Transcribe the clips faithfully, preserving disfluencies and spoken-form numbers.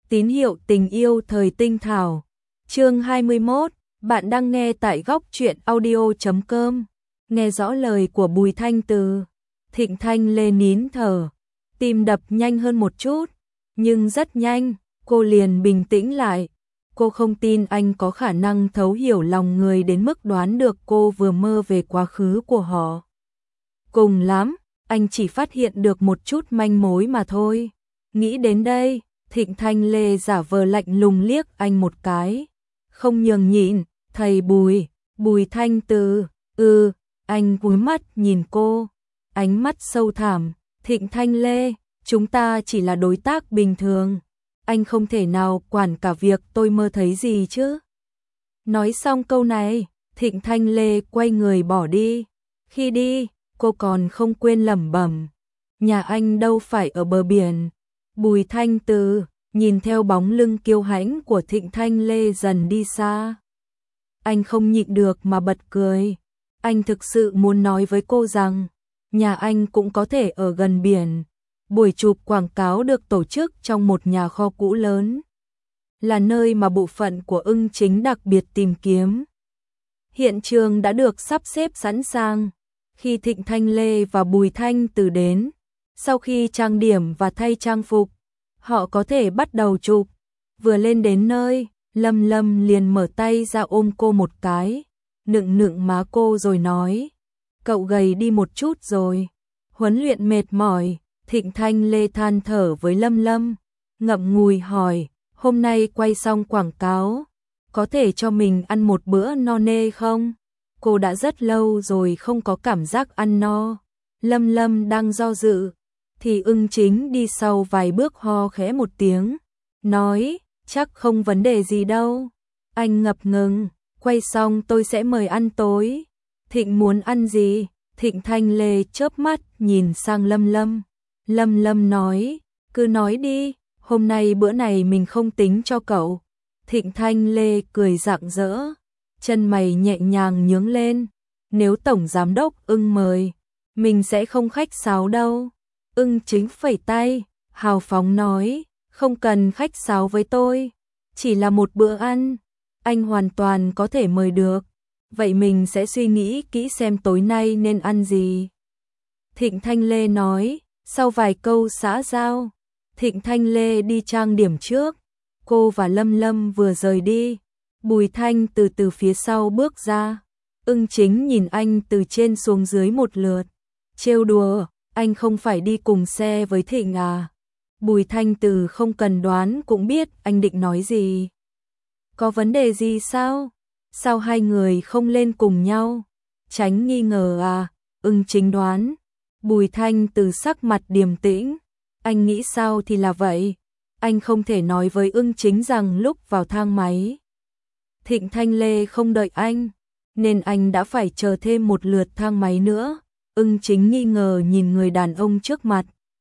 Tín hiệu tình yêu thời tinh thảo. Chương hai mươi mốt, bạn đang nghe tại góc truyện audio chấm com. Nghe rõ lời của Bùi Thanh Từ, Thịnh Thanh Lê nín thở, tim đập nhanh hơn một chút, nhưng rất nhanh, cô liền bình tĩnh lại. Cô không tin anh có khả năng thấu hiểu lòng người đến mức đoán được cô vừa mơ về quá khứ của họ. Cùng lắm, anh chỉ phát hiện được một chút manh mối mà thôi. Nghĩ đến đây, Thịnh Thanh Lê giả vờ lạnh lùng liếc anh một cái. Không nhường nhịn, thầy Bùi, Bùi Thanh Từ, ừ, anh cúi mắt nhìn cô. Ánh mắt sâu thẳm, Thịnh Thanh Lê, chúng ta chỉ là đối tác bình thường. Anh không thể nào quản cả việc tôi mơ thấy gì chứ. Nói xong câu này, Thịnh Thanh Lê quay người bỏ đi. Khi đi, cô còn không quên lẩm bẩm, nhà anh đâu phải ở bờ biển. Bùi Thanh Từ nhìn theo bóng lưng kiêu hãnh của Thịnh Thanh Lê dần đi xa. Anh không nhịn được mà bật cười. Anh thực sự muốn nói với cô rằng, nhà anh cũng có thể ở gần biển. Buổi chụp quảng cáo được tổ chức trong một nhà kho cũ lớn, là nơi mà bộ phận của Ưng Chính đặc biệt tìm kiếm. Hiện trường đã được sắp xếp sẵn sàng. Khi Thịnh Thanh Lê và Bùi Thanh Từ đến, sau khi trang điểm và thay trang phục, họ có thể bắt đầu chụp. Vừa lên đến nơi, Lâm Lâm liền mở tay ra ôm cô một cái, nựng nựng má cô rồi nói, cậu gầy đi một chút rồi, huấn luyện mệt mỏi. Thịnh Thanh Lê than thở với Lâm Lâm, ngậm ngùi hỏi, hôm nay quay xong quảng cáo, có thể cho mình ăn một bữa no nê không? Cô đã rất lâu rồi không có cảm giác ăn no. Lâm Lâm đang do dự, thì Ưng Chính đi sau vài bước ho khẽ một tiếng, nói, chắc không vấn đề gì đâu. Anh ngập ngừng, quay xong tôi sẽ mời ăn tối. Thịnh muốn ăn gì? Thịnh Thanh Lê chớp mắt nhìn sang Lâm Lâm. Lâm Lâm nói, cứ nói đi, hôm nay bữa này mình không tính cho cậu. Thịnh Thanh Lê cười rạng rỡ, chân mày nhẹ nhàng nhướng lên, nếu tổng giám đốc Ưng mời, mình sẽ không khách sáo đâu. Ưng Chính phẩy tay, hào phóng nói, không cần khách sáo với tôi, chỉ là một bữa ăn, anh hoàn toàn có thể mời được. Vậy mình sẽ suy nghĩ kỹ xem tối nay nên ăn gì. Thịnh Thanh Lê nói. Sau vài câu xã giao, Thịnh Thanh Lê đi trang điểm trước. Cô và Lâm Lâm vừa rời đi, Bùi Thanh từ từ phía sau bước ra. Ưng Chính nhìn anh từ trên xuống dưới một lượt, trêu đùa, anh không phải đi cùng xe với Thịnh à? Bùi Thanh từ không cần đoán cũng biết anh định nói gì. Có vấn đề gì sao? Sao hai người không lên cùng nhau? Tránh nghi ngờ à? Ưng Chính đoán. Bùi Thanh từ sắc mặt điềm tĩnh, anh nghĩ sao thì là vậy, anh không thể nói với Ưng Chính rằng lúc vào thang máy, Thịnh Thanh Lê không đợi anh, nên anh đã phải chờ thêm một lượt thang máy nữa. Ưng Chính nghi ngờ nhìn người đàn ông trước mặt,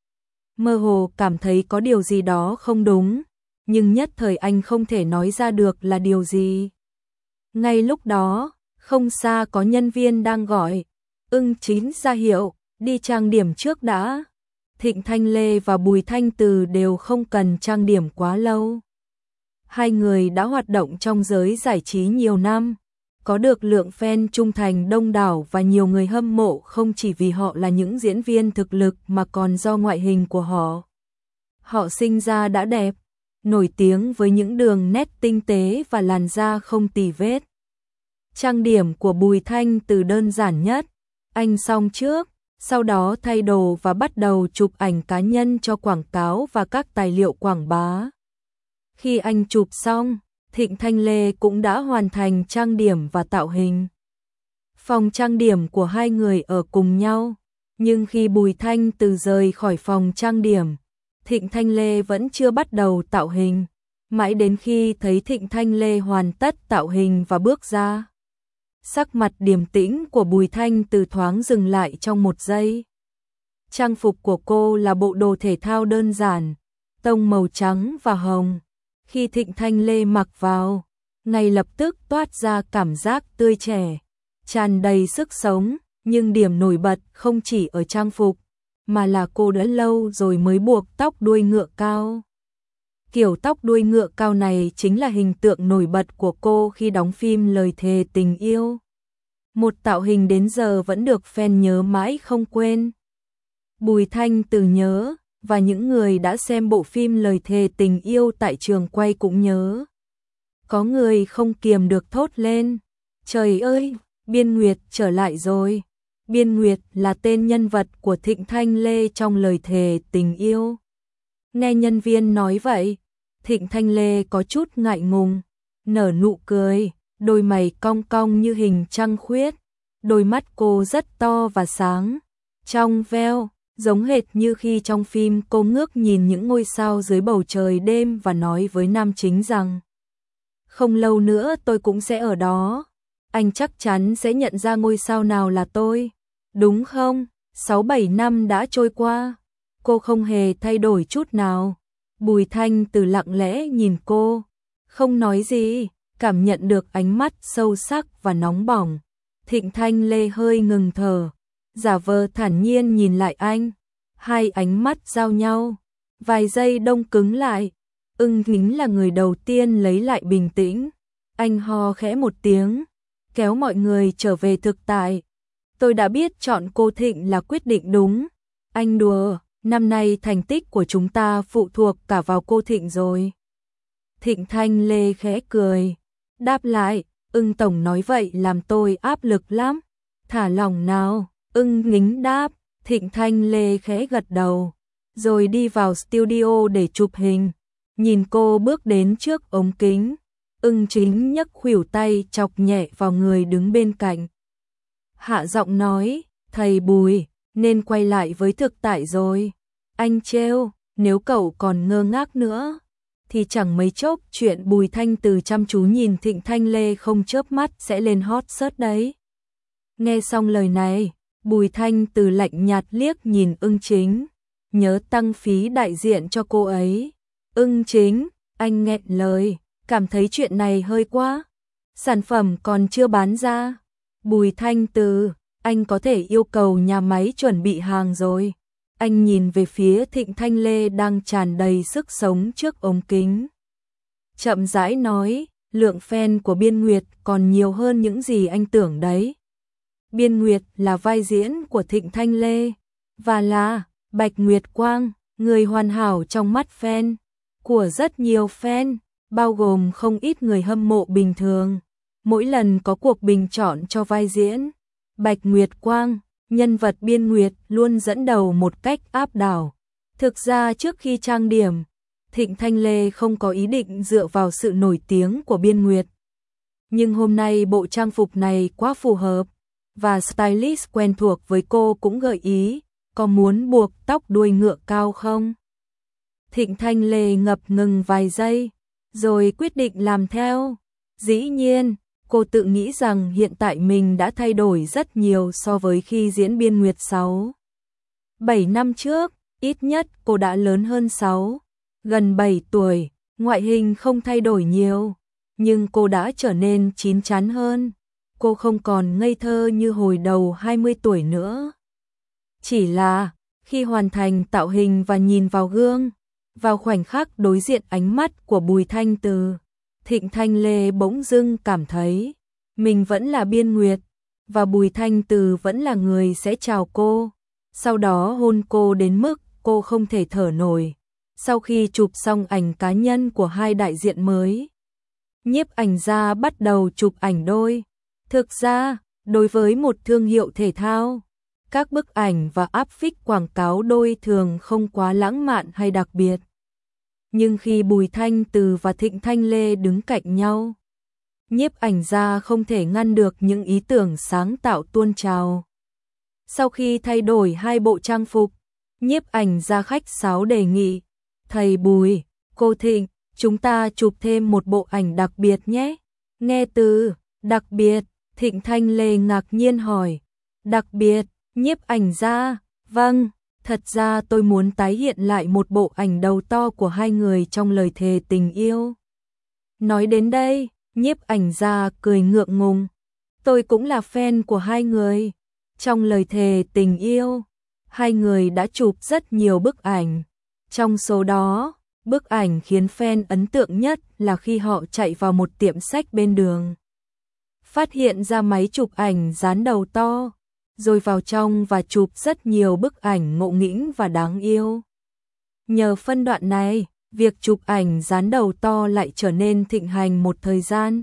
mơ hồ cảm thấy có điều gì đó không đúng, nhưng nhất thời anh không thể nói ra được là điều gì. Ngay lúc đó, không xa có nhân viên đang gọi, Ưng Chính ra hiệu, đi trang điểm trước đã. Thịnh Thanh Lê và Bùi Thanh Từ đều không cần trang điểm quá lâu. Hai người đã hoạt động trong giới giải trí nhiều năm, có được lượng fan trung thành đông đảo và nhiều người hâm mộ không chỉ vì họ là những diễn viên thực lực mà còn do ngoại hình của họ. Họ sinh ra đã đẹp, nổi tiếng với những đường nét tinh tế và làn da không tì vết. Trang điểm của Bùi Thanh Từ đơn giản nhất, anh xong trước, sau đó thay đồ và bắt đầu chụp ảnh cá nhân cho quảng cáo và các tài liệu quảng bá. Khi anh chụp xong, Thịnh Thanh Lê cũng đã hoàn thành trang điểm và tạo hình. Phòng trang điểm của hai người ở cùng nhau, nhưng khi Bùi Thanh Từ rời khỏi phòng trang điểm, Thịnh Thanh Lê vẫn chưa bắt đầu tạo hình, mãi đến khi thấy Thịnh Thanh Lê hoàn tất tạo hình và bước ra. Sắc mặt điềm tĩnh của Bùi Thanh Từ thoáng dừng lại trong một giây. Trang phục của cô là bộ đồ thể thao đơn giản, tông màu trắng và hồng. Khi Thịnh Thanh Lê mặc vào, ngay lập tức toát ra cảm giác tươi trẻ, tràn đầy sức sống, nhưng điểm nổi bật không chỉ ở trang phục, mà là cô đã lâu rồi mới buộc tóc đuôi ngựa cao. Kiểu tóc đuôi ngựa cao này chính là hình tượng nổi bật của cô khi đóng phim Lời thề tình yêu. Một tạo hình đến giờ vẫn được fan nhớ mãi không quên. Bùi Thanh Từ nhớ, và những người đã xem bộ phim Lời thề tình yêu tại trường quay cũng nhớ. Có người không kiềm được thốt lên, trời ơi, Biên Nguyệt trở lại rồi. Biên Nguyệt là tên nhân vật của Thịnh Thanh Lê trong Lời thề tình yêu. Nghe nhân viên nói vậy, Thịnh Thanh Lê có chút ngại ngùng, nở nụ cười, đôi mày cong cong như hình trăng khuyết, đôi mắt cô rất to và sáng, trong veo, giống hệt như khi trong phim cô ngước nhìn những ngôi sao dưới bầu trời đêm và nói với nam chính rằng không lâu nữa tôi cũng sẽ ở đó, anh chắc chắn sẽ nhận ra ngôi sao nào là tôi, đúng không? Sáu bảy năm đã trôi qua, cô không hề thay đổi chút nào. Bùi Thanh Từ lặng lẽ nhìn cô, không nói gì, cảm nhận được ánh mắt sâu sắc và nóng bỏng. Thịnh Thanh Lê hơi ngừng thở, giả vờ thản nhiên nhìn lại anh, hai ánh mắt giao nhau, vài giây đông cứng lại. Ưng Kính là người đầu tiên lấy lại bình tĩnh, anh ho khẽ một tiếng, kéo mọi người trở về thực tại. Tôi đã biết chọn cô Thịnh là quyết định đúng, anh đùa. Năm nay thành tích của chúng ta phụ thuộc cả vào cô Thịnh rồi. Thịnh Thanh Lê khẽ cười, đáp lại, Ưng Tổng nói vậy làm tôi áp lực lắm. Thả lỏng nào, Ưng Nghính đáp, Thịnh Thanh Lê khẽ gật đầu, rồi đi vào studio để chụp hình. Nhìn cô bước đến trước ống kính, Ưng Chính nhấc khuỷu tay chọc nhẹ vào người đứng bên cạnh. Hạ giọng nói, thầy Bùi, nên quay lại với thực tại rồi. Anh trêu, nếu cậu còn ngơ ngác nữa, thì chẳng mấy chốc chuyện Bùi Thanh Từ chăm chú nhìn Thịnh Thanh Lê không chớp mắt sẽ lên hot search đấy. Nghe xong lời này, Bùi Thanh Từ lạnh nhạt liếc nhìn Ưng Chính, nhớ tăng phí đại diện cho cô ấy. Ưng Chính, anh nghẹn lời, cảm thấy chuyện này hơi quá. Sản phẩm còn chưa bán ra. Bùi Thanh Từ, anh có thể yêu cầu nhà máy chuẩn bị hàng rồi. Anh nhìn về phía Thịnh Thanh Lê đang tràn đầy sức sống trước ống kính. Chậm rãi nói, lượng fan của Biên Nguyệt còn nhiều hơn những gì anh tưởng đấy. Biên Nguyệt là vai diễn của Thịnh Thanh Lê, và là Bạch Nguyệt Quang, người hoàn hảo trong mắt fan, của rất nhiều fan, bao gồm không ít người hâm mộ bình thường. Mỗi lần có cuộc bình chọn cho vai diễn Bạch Nguyệt Quang, nhân vật Biên Nguyệt luôn dẫn đầu một cách áp đảo. Thực ra trước khi trang điểm, Thịnh Thanh Lê không có ý định dựa vào sự nổi tiếng của Biên Nguyệt. Nhưng hôm nay bộ trang phục này quá phù hợp, và stylist quen thuộc với cô cũng gợi ý, có muốn buộc tóc đuôi ngựa cao không? Thịnh Thanh Lê ngập ngừng vài giây, rồi quyết định làm theo. Dĩ nhiên, cô tự nghĩ rằng hiện tại mình đã thay đổi rất nhiều so với khi diễn Biên Nguyệt sáu. bảy năm trước, ít nhất cô đã lớn hơn sáu, gần bảy tuổi, ngoại hình không thay đổi nhiều, nhưng cô đã trở nên chín chắn hơn. Cô không còn ngây thơ như hồi đầu hai mươi tuổi nữa. Chỉ là, khi hoàn thành tạo hình và nhìn vào gương, vào khoảnh khắc đối diện ánh mắt của Bùi Thanh Từ, Thịnh Thanh Lê bỗng dưng cảm thấy mình vẫn là Biên Nguyệt, và Bùi Thanh Từ vẫn là người sẽ chào cô, sau đó hôn cô đến mức cô không thể thở nổi. Sau khi chụp xong ảnh cá nhân của hai đại diện mới, nhiếp ảnh gia bắt đầu chụp ảnh đôi. Thực ra, đối với một thương hiệu thể thao, các bức ảnh và áp phích quảng cáo đôi thường không quá lãng mạn hay đặc biệt. Nhưng khi Bùi Thanh Từ và Thịnh Thanh Lê đứng cạnh nhau, nhiếp ảnh gia không thể ngăn được những ý tưởng sáng tạo tuôn trào. Sau khi thay đổi hai bộ trang phục, nhiếp ảnh gia khách sáo đề nghị, thầy Bùi, cô Thịnh, chúng ta chụp thêm một bộ ảnh đặc biệt nhé. Nghe từ đặc biệt, Thịnh Thanh Lê ngạc nhiên hỏi, đặc biệt, nhiếp ảnh gia, vâng, thật ra tôi muốn tái hiện lại một bộ ảnh đầu to của hai người trong Lời thề tình yêu. Nói đến đây, nhiếp ảnh gia cười ngượng ngùng, tôi cũng là fan của hai người. Trong Lời thề tình yêu, hai người đã chụp rất nhiều bức ảnh. Trong số đó, Bức ảnh khiến fan ấn tượng nhất là khi họ chạy vào một tiệm sách bên đường. Phát hiện ra máy chụp ảnh dán đầu to, rồi vào trong và chụp rất nhiều bức ảnh ngộ nghĩnh và đáng yêu. Nhờ phân đoạn này, việc chụp ảnh dán đầu to lại trở nên thịnh hành một thời gian.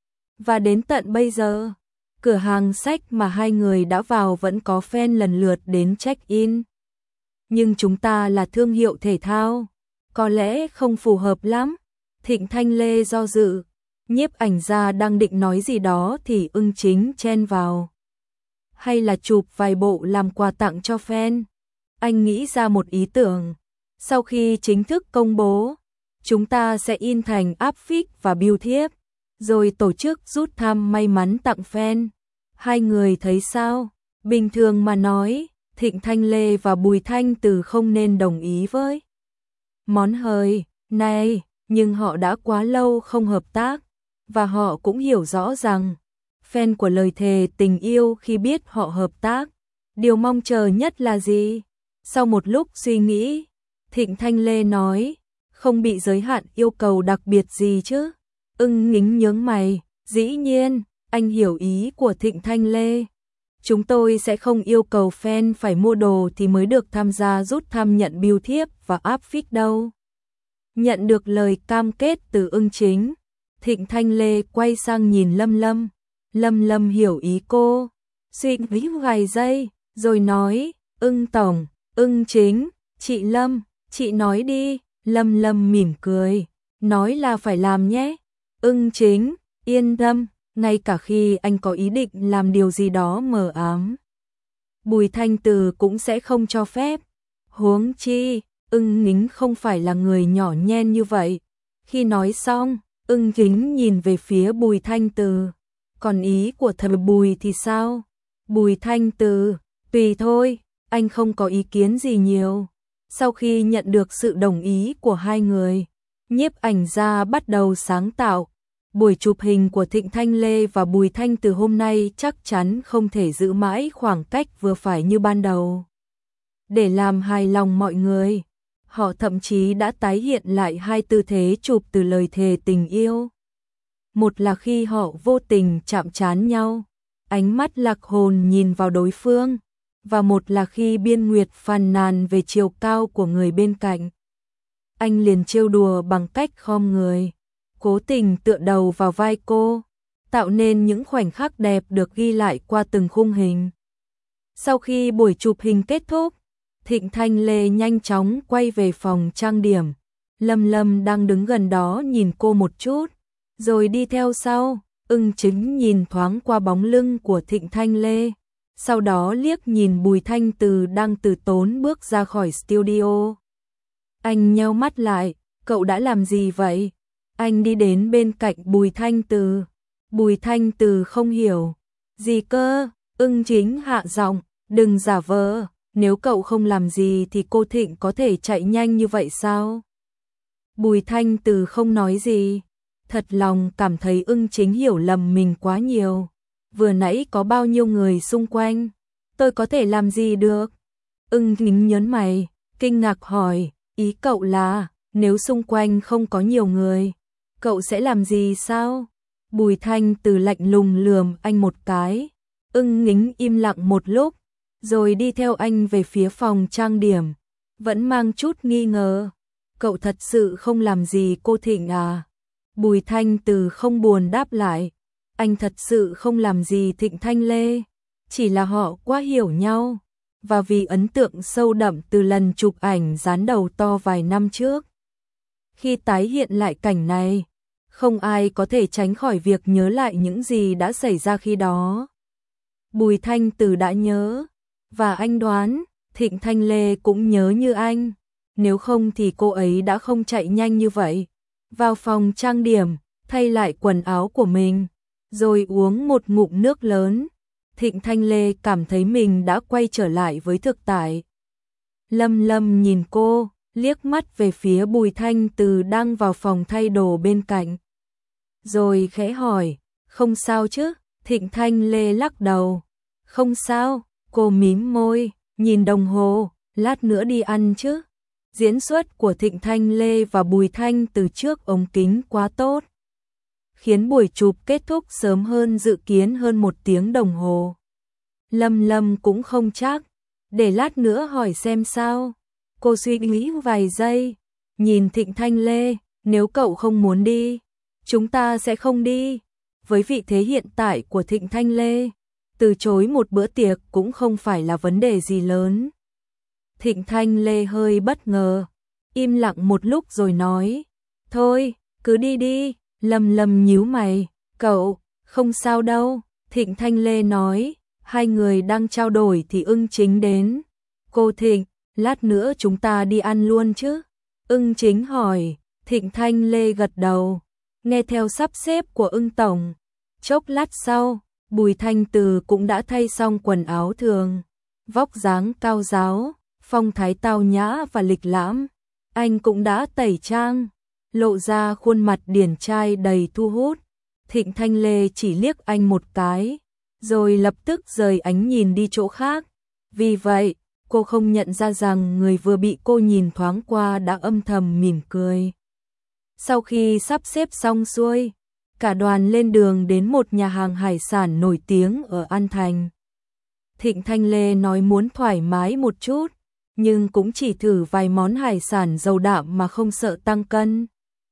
Và đến tận bây giờ, cửa hàng sách mà hai người đã vào vẫn có fan lần lượt đến check-in. Nhưng chúng ta là thương hiệu thể thao, có lẽ không phù hợp lắm. Thịnh Thanh Lê do dự, nhiếp ảnh gia đang định nói gì đó thì Ưng Chính chen vào. Hay là chụp vài bộ làm quà tặng cho fan. Anh nghĩ ra một ý tưởng. Sau khi chính thức công bố, chúng ta sẽ in thành áp phích và bưu thiếp, rồi tổ chức rút thăm may mắn tặng fan. Hai người thấy sao? Bình thường mà nói, Thịnh Thanh Lê và Bùi Thanh Từ không nên đồng ý với món hời này, nhưng họ đã quá lâu không hợp tác, và họ cũng hiểu rõ rằng fan của lời thề tình yêu khi biết họ hợp tác, điều mong chờ nhất là gì? Sau một lúc suy nghĩ, Thịnh Thanh Lê nói, không bị giới hạn yêu cầu đặc biệt gì chứ? Ưng Nính nhướng mày, dĩ nhiên, anh hiểu ý của Thịnh Thanh Lê. Chúng tôi sẽ không yêu cầu fan phải mua đồ thì mới được tham gia rút thăm nhận bưu thiếp và áp phích đâu. Nhận được lời cam kết từ Ưng Chính, Thịnh Thanh Lê quay sang nhìn Lâm Lâm. Lâm Lâm hiểu ý cô, suy nghĩ vài giây, rồi nói, Ưng Tổng, Ưng Chính, chị Lâm, chị nói đi. Lâm Lâm mỉm cười, nói là phải làm nhé. Ưng Chính, yên tâm, ngay cả khi anh có ý định làm điều gì đó mờ ám, Bùi Thanh Từ cũng sẽ không cho phép. Huống chi, Ưng Nính không phải là người nhỏ nhen như vậy. Khi nói xong, Ưng Nính nhìn về phía Bùi Thanh Từ. Còn ý của thầy Bùi thì sao? Bùi Thanh Từ, tùy thôi, anh không có ý kiến gì nhiều. Sau khi nhận được sự đồng ý của hai người, nhiếp ảnh gia bắt đầu sáng tạo. Buổi chụp hình của Thịnh Thanh Lê và Bùi Thanh Từ hôm nay chắc chắn không thể giữ mãi khoảng cách vừa phải như ban đầu. Để làm hài lòng mọi người, họ thậm chí đã tái hiện lại hai tư thế chụp từ lời thề tình yêu. Một là khi họ vô tình chạm trán nhau, ánh mắt lạc hồn nhìn vào đối phương, và một là khi Biên Nguyệt phàn nàn về chiều cao của người bên cạnh. Anh liền trêu đùa bằng cách khom người, cố tình tựa đầu vào vai cô, tạo nên những khoảnh khắc đẹp được ghi lại qua từng khung hình. Sau khi buổi chụp hình kết thúc, Thịnh Thanh Lê nhanh chóng quay về phòng trang điểm. Lâm Lâm đang đứng gần đó nhìn cô một chút, rồi đi theo sau. Ưng Chính nhìn thoáng qua bóng lưng của Thịnh Thanh Lê, sau đó liếc nhìn Bùi Thanh Từ đang từ tốn bước ra khỏi studio. Anh nheo mắt lại, cậu đã làm gì vậy? Anh đi đến bên cạnh Bùi Thanh Từ. Bùi Thanh Từ không hiểu. Gì cơ? Ưng Chính hạ giọng, đừng giả vờ, nếu cậu không làm gì thì cô Thịnh có thể chạy nhanh như vậy sao? Bùi Thanh Từ không nói gì, thật lòng cảm thấy Ưng Chính hiểu lầm mình quá nhiều. Vừa nãy có bao nhiêu người xung quanh, tôi có thể làm gì được? Ưng Chính nhớn mày, kinh ngạc hỏi, ý cậu là, nếu xung quanh không có nhiều người, cậu sẽ làm gì sao? Bùi Thanh Từ lạnh lùng lườm anh một cái. Ưng Nính im lặng một lúc, rồi đi theo anh về phía phòng trang điểm, vẫn mang chút nghi ngờ. Cậu thật sự không làm gì cô Thịnh à? Bùi Thanh Từ không buồn đáp lại. Anh thật sự không làm gì Thịnh Thanh Lê, chỉ là họ quá hiểu nhau, và vì ấn tượng sâu đậm từ lần chụp ảnh dán đầu to vài năm trước. Khi tái hiện lại cảnh này, không ai có thể tránh khỏi việc nhớ lại những gì đã xảy ra khi đó. Bùi Thanh Từ đã nhớ, và anh đoán Thịnh Thanh Lê cũng nhớ như anh, nếu không thì cô ấy đã không chạy nhanh như vậy. Vào phòng trang điểm, thay lại quần áo của mình, rồi uống một ngụm nước lớn. Thịnh Thanh Lê cảm thấy mình đã quay trở lại với thực tại. Lâm Lâm nhìn cô, liếc mắt về phía Bùi Thanh Từ đang vào phòng thay đồ bên cạnh, rồi khẽ hỏi, không sao chứ? Thịnh Thanh Lê lắc đầu, không sao. Cô mím môi, nhìn đồng hồ, lát nữa đi ăn chứ? Diễn xuất của Thịnh Thanh Lê và Bùi Thanh từ trước ống kính quá tốt, khiến buổi chụp kết thúc sớm hơn dự kiến hơn một tiếng đồng hồ. Lâm Lâm cũng không chắc, để lát nữa hỏi xem sao. Cô suy nghĩ vài giây, nhìn Thịnh Thanh Lê, nếu cậu không muốn đi, chúng ta sẽ không đi. Với vị thế hiện tại của Thịnh Thanh Lê, từ chối một bữa tiệc cũng không phải là vấn đề gì lớn. Thịnh Thanh Lê hơi bất ngờ, im lặng một lúc rồi nói, thôi, cứ đi đi. Lâm Lâm nhíu mày, cậu, không sao đâu. Thịnh Thanh Lê nói, hai người đang trao đổi thì Ưng Chính đến. Cô Thịnh, lát nữa chúng ta đi ăn luôn chứ? Ưng Chính hỏi. Thịnh Thanh Lê gật đầu, nghe theo sắp xếp của Ưng Tổng. Chốc lát sau, Bùi Thanh Từ cũng đã thay xong quần áo thường, vóc dáng cao ráo, phong thái tao nhã và lịch lãm. Anh cũng đã tẩy trang, lộ ra khuôn mặt điển trai đầy thu hút. Thịnh Thanh Lê chỉ liếc anh một cái, rồi lập tức rời ánh nhìn đi chỗ khác. Vì vậy, cô không nhận ra rằng người vừa bị cô nhìn thoáng qua đã âm thầm mỉm cười. Sau khi sắp xếp xong xuôi, cả đoàn lên đường đến một nhà hàng hải sản nổi tiếng ở An Thành. Thịnh Thanh Lê nói muốn thoải mái một chút, nhưng cũng chỉ thử vài món hải sản giàu đạm mà không sợ tăng cân.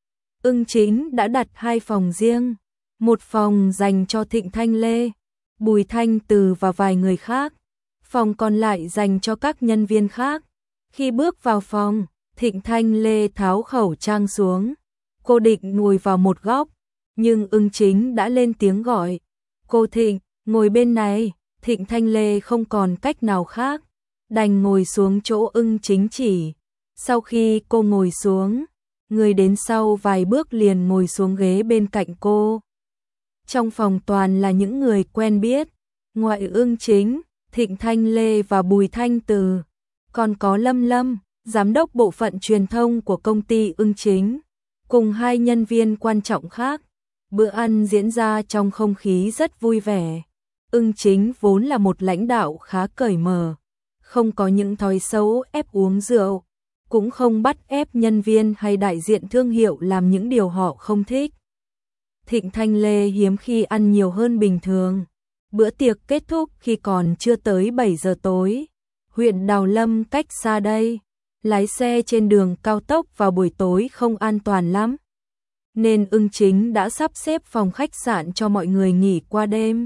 Ưng Chính đã đặt hai phòng riêng, một phòng dành cho Thịnh Thanh Lê, Bùi Thanh Từ và vài người khác, phòng còn lại dành cho các nhân viên khác. Khi bước vào phòng, Thịnh Thanh Lê tháo khẩu trang xuống, cô định ngồi vào một góc, nhưng Ưng Chính đã lên tiếng gọi, cô Thịnh, ngồi bên này. Thịnh Thanh Lê không còn cách nào khác, đành ngồi xuống chỗ Ưng Chính chỉ. Sau khi cô ngồi xuống, người đến sau vài bước liền ngồi xuống ghế bên cạnh cô. Trong phòng toàn là những người quen biết, ngoại Ưng Chính, Thịnh Thanh Lê và Bùi Thanh Từ, còn có Lâm Lâm, giám đốc bộ phận truyền thông của công ty Ưng Chính, cùng hai nhân viên quan trọng khác. Bữa ăn diễn ra trong không khí rất vui vẻ. Ưng Chính vốn là một lãnh đạo khá cởi mở, không có những thói xấu ép uống rượu, cũng không bắt ép nhân viên hay đại diện thương hiệu làm những điều họ không thích. Thịnh Thanh Lê hiếm khi ăn nhiều hơn bình thường. Bữa tiệc kết thúc khi còn chưa tới bảy giờ tối. Huyện Đào Lâm cách xa đây, lái xe trên đường cao tốc vào buổi tối không an toàn lắm, nên Ưng Chính đã sắp xếp phòng khách sạn cho mọi người nghỉ qua đêm.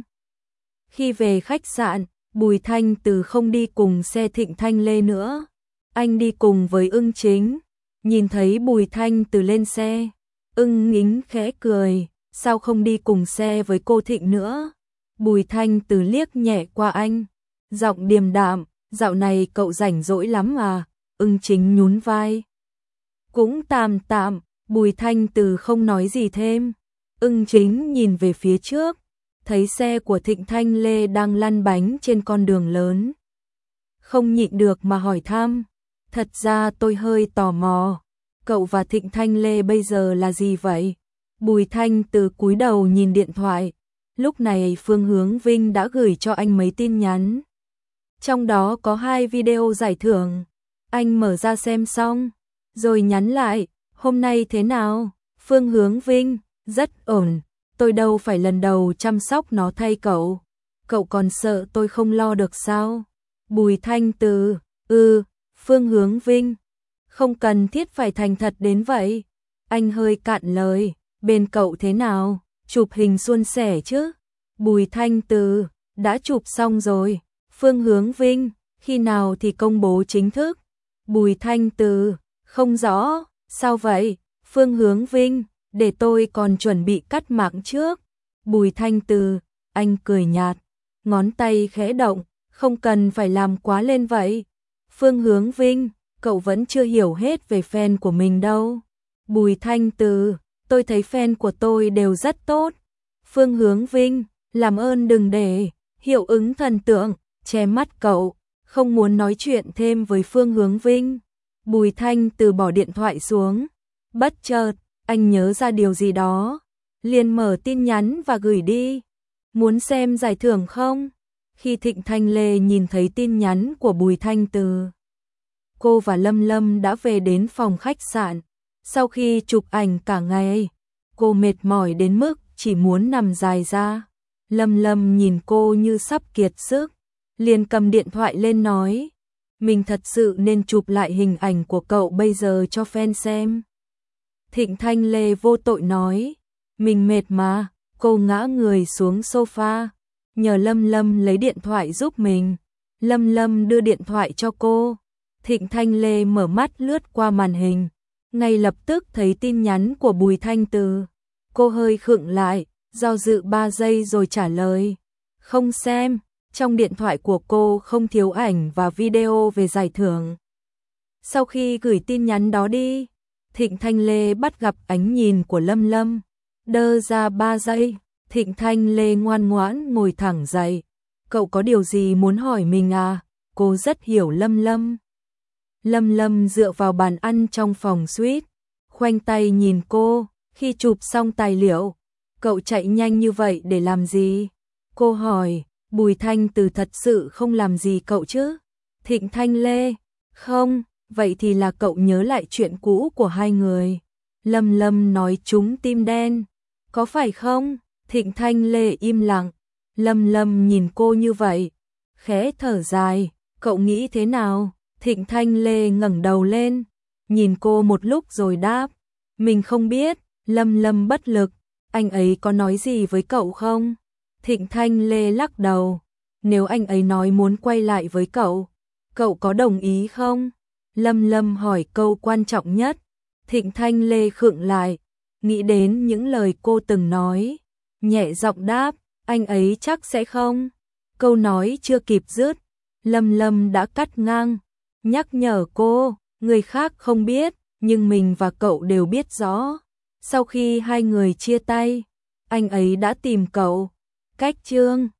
Khi về khách sạn, Bùi Thanh Từ không đi cùng xe Thịnh Thanh Lê nữa, anh đi cùng với Ưng Chính. Nhìn thấy Bùi Thanh Từ lên xe, Ưng Nính khẽ cười, sao không đi cùng xe với cô Thịnh nữa? Bùi Thanh Từ liếc nhẹ qua anh, giọng điềm đạm, dạo này cậu rảnh rỗi lắm à? Ưng Chính nhún vai, cũng tạm tạm. Bùi Thanh Từ không nói gì thêm. Ưng Chính nhìn về phía trước, thấy xe của Thịnh Thanh Lê đang lăn bánh trên con đường lớn, không nhịn được mà hỏi thăm, thật ra tôi hơi tò mò, cậu và Thịnh Thanh Lê bây giờ là gì vậy? Bùi Thanh Từ cúi đầu nhìn điện thoại, lúc này Phương Hướng Vinh đã gửi cho anh mấy tin nhắn, trong đó có hai video giải thưởng. Anh mở ra xem xong, rồi nhắn lại, hôm nay thế nào? Phương Hướng Vinh, rất ổn, tôi đâu phải lần đầu chăm sóc nó thay cậu, cậu còn sợ tôi không lo được sao? Bùi Thanh Từ, ừ. Phương Hướng Vinh, không cần thiết phải thành thật đến vậy. Anh hơi cạn lời, bên cậu thế nào? Chụp hình suôn sẻ chứ? Bùi Thanh Từ, đã chụp xong rồi. Phương Hướng Vinh, khi nào thì công bố chính thức? Bùi Thanh Từ, không rõ, sao vậy? Phương Hướng Vinh, để tôi còn chuẩn bị cắt mạng trước. Bùi Thanh Từ, anh cười nhạt, ngón tay khẽ động, không cần phải làm quá lên vậy. Phương Hướng Vinh, cậu vẫn chưa hiểu hết về fan của mình đâu. Bùi Thanh Từ, tôi thấy fan của tôi đều rất tốt. Phương Hướng Vinh, làm ơn đừng để hiệu ứng thần tượng che mắt cậu, không muốn nói chuyện thêm với Phương Hướng Vinh. Bùi Thanh Từ bỏ điện thoại xuống, bất chợt, anh nhớ ra điều gì đó, liền mở tin nhắn và gửi đi. Muốn xem giải thưởng không? Khi Thịnh Thanh Lê nhìn thấy tin nhắn của Bùi Thanh Từ, cô và Lâm Lâm đã về đến phòng khách sạn. Sau khi chụp ảnh cả ngày, cô mệt mỏi đến mức chỉ muốn nằm dài ra. Lâm Lâm nhìn cô như sắp kiệt sức, liền cầm điện thoại lên nói, mình thật sự nên chụp lại hình ảnh của cậu bây giờ cho fan xem. Thịnh Thanh Lê vô tội nói, mình mệt mà. Cô ngã người xuống sofa, nhờ Lâm Lâm lấy điện thoại giúp mình. Lâm Lâm đưa điện thoại cho cô. Thịnh Thanh Lê mở mắt lướt qua màn hình, ngay lập tức thấy tin nhắn của Bùi Thanh Từ. Cô hơi khựng lại, do dự ba giây rồi trả lời, không xem. Trong điện thoại của cô không thiếu ảnh và video về giải thưởng. Sau khi gửi tin nhắn đó đi, Thịnh Thanh Lê bắt gặp ánh nhìn của Lâm Lâm. Đơ ra ba giây, Thịnh Thanh Lê ngoan ngoãn ngồi thẳng dậy. Cậu có điều gì muốn hỏi mình à? Cô rất hiểu Lâm Lâm. Lâm Lâm dựa vào bàn ăn trong phòng suite, khoanh tay nhìn cô. Khi chụp xong tài liệu, cậu chạy nhanh như vậy để làm gì? Cô hỏi. Bùi Thanh Từ thật sự không làm gì cậu chứ? Thịnh Thanh Lê, không, vậy thì là cậu nhớ lại chuyện cũ của hai người. Lâm Lâm nói trúng tim đen, có phải không? Thịnh Thanh Lê im lặng. Lâm Lâm nhìn cô như vậy, khẽ thở dài, cậu nghĩ thế nào? Thịnh Thanh Lê ngẩng đầu lên, nhìn cô một lúc rồi đáp, mình không biết. Lâm Lâm bất lực, anh ấy có nói gì với cậu không? Thịnh Thanh Lê lắc đầu, nếu anh ấy nói muốn quay lại với cậu, cậu có đồng ý không? Lâm Lâm hỏi câu quan trọng nhất. Thịnh Thanh Lê khựng lại, nghĩ đến những lời cô từng nói, nhẹ giọng đáp, anh ấy chắc sẽ không. Câu nói chưa kịp dứt, Lâm Lâm đã cắt ngang, nhắc nhở cô, người khác không biết, nhưng mình và cậu đều biết rõ. Sau khi hai người chia tay, anh ấy đã tìm cậu. Cách chương